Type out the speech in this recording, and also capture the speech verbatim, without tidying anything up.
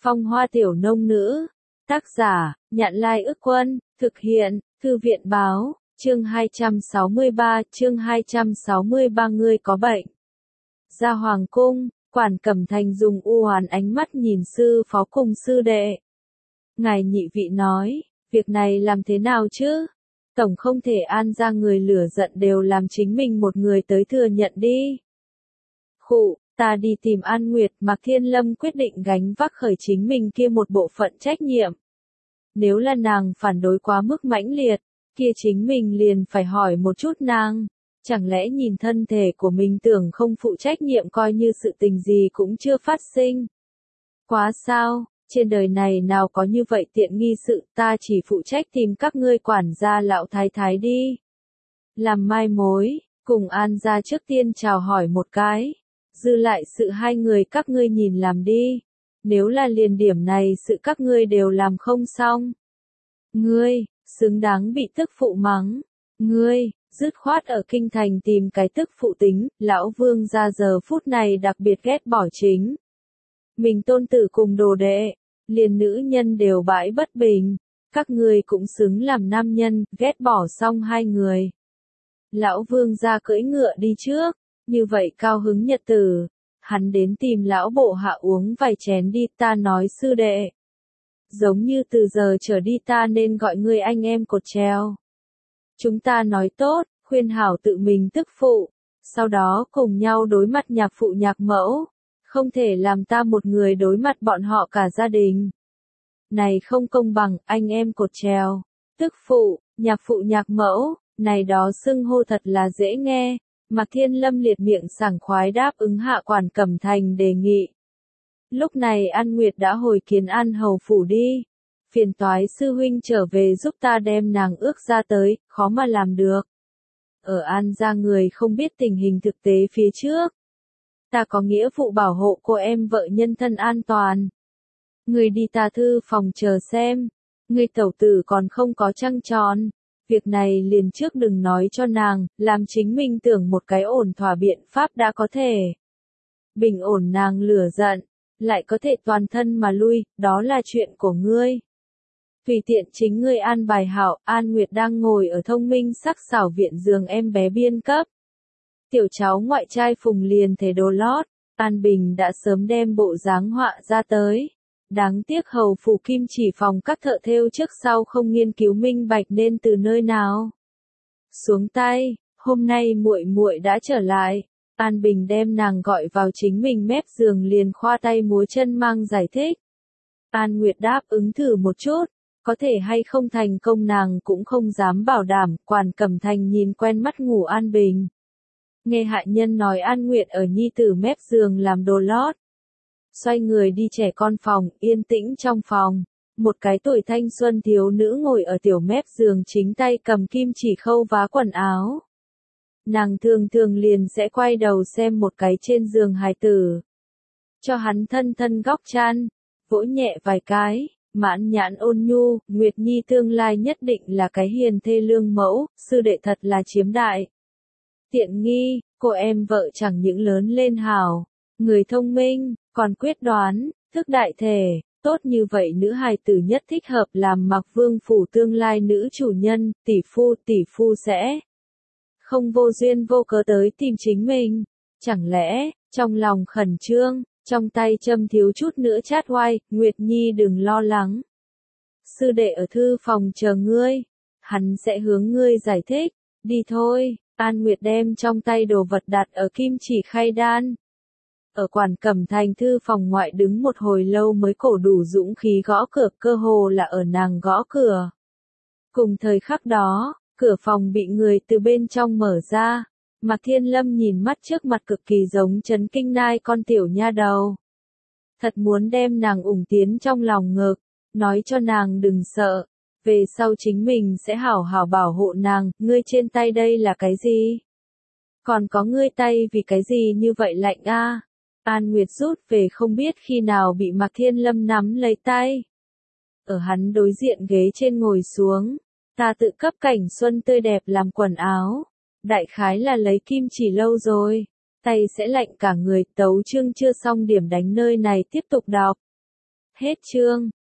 Phong hoa tiểu nông nữ. Tác giả, Nhạn Lai Ức Quân, thực hiện, Thư viện Báo, chương hai trăm sáu mươi ba, chương hai trăm sáu mươi ba ngươi có bệnh. Ra hoàng cung, Quản Cẩm Thành dùng u hoán ánh mắt nhìn sư phó cùng sư đệ. Ngài nhị vị nói, việc này làm thế nào chứ? Tổng không thể an ra người lửa giận đều làm chính mình một người tới thừa nhận đi. Khụ, ta đi tìm An Nguyệt. Mạc Thiên Lâm quyết định gánh vác khởi chính mình kia một bộ phận trách nhiệm. Nếu là nàng phản đối quá mức mãnh liệt, kia chính mình liền phải hỏi một chút nàng. Chẳng lẽ nhìn thân thể của mình tưởng không phụ trách nhiệm coi như sự tình gì cũng chưa phát sinh. Quá sao, trên đời này nào có như vậy tiện nghi sự, ta chỉ phụ trách tìm các ngươi quản gia lão thái thái đi. Làm mai mối, cùng An gia trước tiên chào hỏi một cái. Dư lại sự hai người các ngươi nhìn làm đi. Nếu là liền điểm này sự các ngươi đều làm không xong. Ngươi, xứng đáng bị tức phụ mắng. Ngươi, dứt khoát ở kinh thành tìm cái tức phụ tính, lão vương ra giờ phút này đặc biệt ghét bỏ chính. Mình tôn tử cùng đồ đệ, liền nữ nhân đều bãi bất bình. Các ngươi cũng xứng làm nam nhân, ghét bỏ xong hai người. Lão vương ra cưỡi ngựa đi trước. Như vậy cao hứng nhật tử, hắn đến tìm lão bộ hạ uống vài chén đi, ta nói sư đệ. Giống như từ giờ trở đi ta nên gọi ngươi anh em cột treo. Chúng ta nói tốt, khuyên hảo tự mình tức phụ, sau đó cùng nhau đối mặt nhạc phụ nhạc mẫu, không thể làm ta một người đối mặt bọn họ cả gia đình. Này không công bằng, anh em cột treo, tức phụ, nhạc phụ nhạc mẫu, này đó xưng hô thật là dễ nghe. Mạc Thiên Lâm liệt miệng sảng khoái đáp ứng hạ Quản Cẩm Thành đề nghị. Lúc này An Nguyệt đã hồi kiến An hầu phủ đi. Phiền toái sư huynh trở về giúp ta đem nàng ước ra tới, khó mà làm được. Ở An gia người không biết tình hình thực tế phía trước. Ta có nghĩa vụ bảo hộ cô em vợ nhân thân an toàn. Người đi ta thư phòng chờ xem. Người tẩu tử còn không có trăng tròn. Việc này liền trước đừng nói cho nàng, làm chính mình tưởng một cái ổn thỏa biện pháp đã có thể. Bình ổn nàng lửa giận, lại có thể toàn thân mà lui, đó là chuyện của ngươi. Tùy tiện chính ngươi an bài hảo, An Nguyệt đang ngồi ở thông minh sắc xảo viện giường em bé biên cấp. Tiểu cháu ngoại trai Phùng liền thể đồ lót, An Bình đã sớm đem bộ dáng họa ra tới. Đáng tiếc hầu phủ kim chỉ phòng các thợ thêu trước sau không nghiên cứu minh bạch nên từ nơi nào. Xuống tay, hôm nay muội muội đã trở lại. An Bình đem nàng gọi vào chính mình mép giường liền khoa tay múa chân mang giải thích. An Nguyệt đáp ứng thử một chút, có thể hay không thành công nàng cũng không dám bảo đảm. Quản Cẩm Thành nhìn quen mắt ngủ An Bình. Nghe hạ nhân nói An Nguyệt ở nhi tử mép giường làm đồ lót. Xoay người đi trẻ con phòng, yên tĩnh trong phòng. Một cái tuổi thanh xuân thiếu nữ ngồi ở tiểu mép giường chính tay cầm kim chỉ khâu vá quần áo. Nàng thường thường liền sẽ quay đầu xem một cái trên giường hài tử. Cho hắn thân thân góc chăn, vỗ nhẹ vài cái, mãn nhãn ôn nhu, Nguyệt Nhi tương lai nhất định là cái hiền thê lương mẫu, sư đệ thật là chiếm đại. Tiện nghi, cô em vợ chẳng những lớn lên hào, người thông minh, còn quyết đoán, thức đại thể, tốt như vậy nữ hài tử nhất thích hợp làm Mạc Vương phủ tương lai nữ chủ nhân, tỷ phu, tỷ phu sẽ không vô duyên vô cớ tới tìm chính mình. Chẳng lẽ, trong lòng khẩn trương, trong tay châm thiếu chút nữa chát oai, Nguyệt Nhi đừng lo lắng. Sư đệ ở thư phòng chờ ngươi, hắn sẽ hướng ngươi giải thích, đi thôi. An Nguyệt đem trong tay đồ vật đặt ở kim chỉ khay đan. Ở Quản Cẩm Thành thư phòng ngoại đứng một hồi lâu mới cổ đủ dũng khí gõ cửa, cơ hồ là ở nàng gõ cửa. Cùng thời khắc đó, cửa phòng bị người từ bên trong mở ra. Mạc Thiên Lâm nhìn mắt trước mặt cực kỳ giống chấn kinh nai con tiểu nha đầu. Thật muốn đem nàng ủng tiến trong lòng ngực, nói cho nàng đừng sợ. Về sau chính mình sẽ hảo hảo bảo hộ nàng, ngươi trên tay đây là cái gì? Còn có ngươi tay vì cái gì như vậy lạnh a? À? An Nguyệt rút về không biết khi nào bị Mạc Thiên Lâm nắm lấy tay. Ở hắn đối diện ghế trên ngồi xuống, ta tự cấp cảnh xuân tươi đẹp làm quần áo. Đại khái là lấy kim chỉ lâu rồi, tay sẽ lạnh cả người. Tấu chương chưa xong điểm đánh nơi này tiếp tục đọc. Hết chương.